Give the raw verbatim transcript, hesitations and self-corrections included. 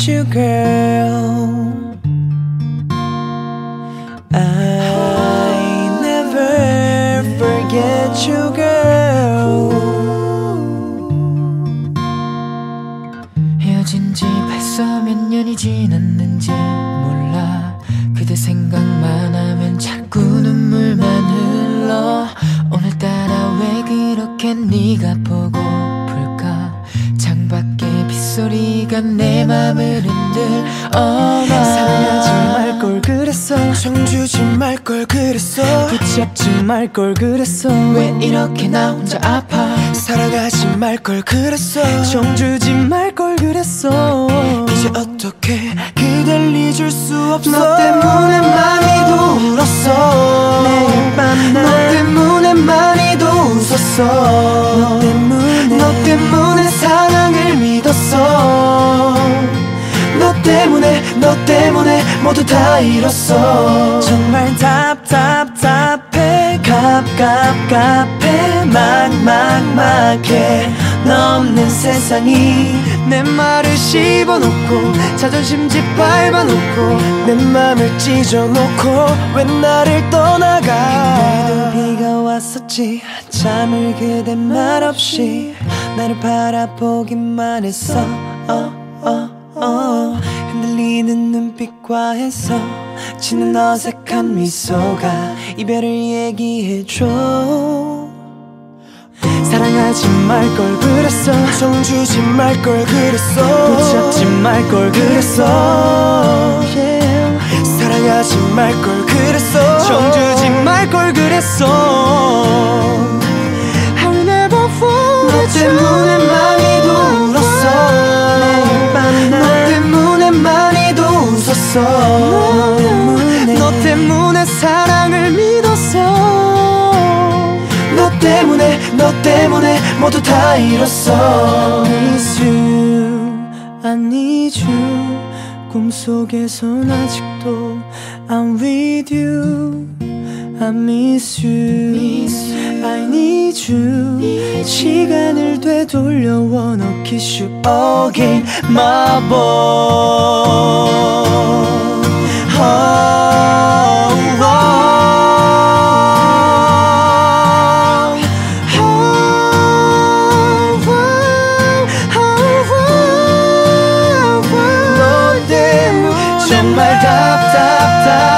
you, girl. I never forget you, girl. 헤어진 지 벌써 몇 년이 지났는지 몰라. 그대 생각만 하면 자꾸 눈물만 흘러. 오늘따라 왜 그렇게 네가 보고플까. 창밖에 빗소리가 내 맘을 흔들어. 사랑하지 말걸 그랬어. 정 주지 말걸 그랬어. 붙잡지 말걸 그랬어. 왜 이렇게 나 혼자 아파. 사랑하지 말걸 그랬어. 정 주지 말걸 그랬어. 이제 어떻게 그댈 잊을 수 없어. 너 때문에 많이도 울었어. 매일 밤 너 때문에 많이도 웃었어. 너 때문에 너 때문에 사랑을 믿었어. 너 때문에 너 때문에 모두 다 잃었어. 정말 답답답해. 갑갑갑해. 막막막해. 너 없는 세상이 내 말을 씹어놓고 자존심 짓밟아놓고 내 맘을 찢어놓고 왜 나를 떠나가. 그래도 비가 왔었지. 잠을 그대 말없이 나를 바라보기만 했어. 어, 어, 어. 흔들리는 눈빛과 해서 지는 어색한 미소가 이별을 얘기해줘. 사랑하지 말걸 그랬어. 정 주지 말걸 그랬어. 붙잡지 말걸 그랬어. yeah. 사랑하지 말걸 그랬어. 정 주지 말걸 그랬어. I'll never forget. 너 때문에 많이도 울었어. 매일 밤 너 때문에 많이도 웃었어. 너 때문에 너 때문에 사랑을 믿었어. 너 때문에 너 때문에 모두 다 잃었어. I miss you, I need you. 꿈속에선 아직도 I'm with you. I miss you, I need you. 시간을 되돌려 wanna kiss you again, my boy. oh, oh. 정말 답답답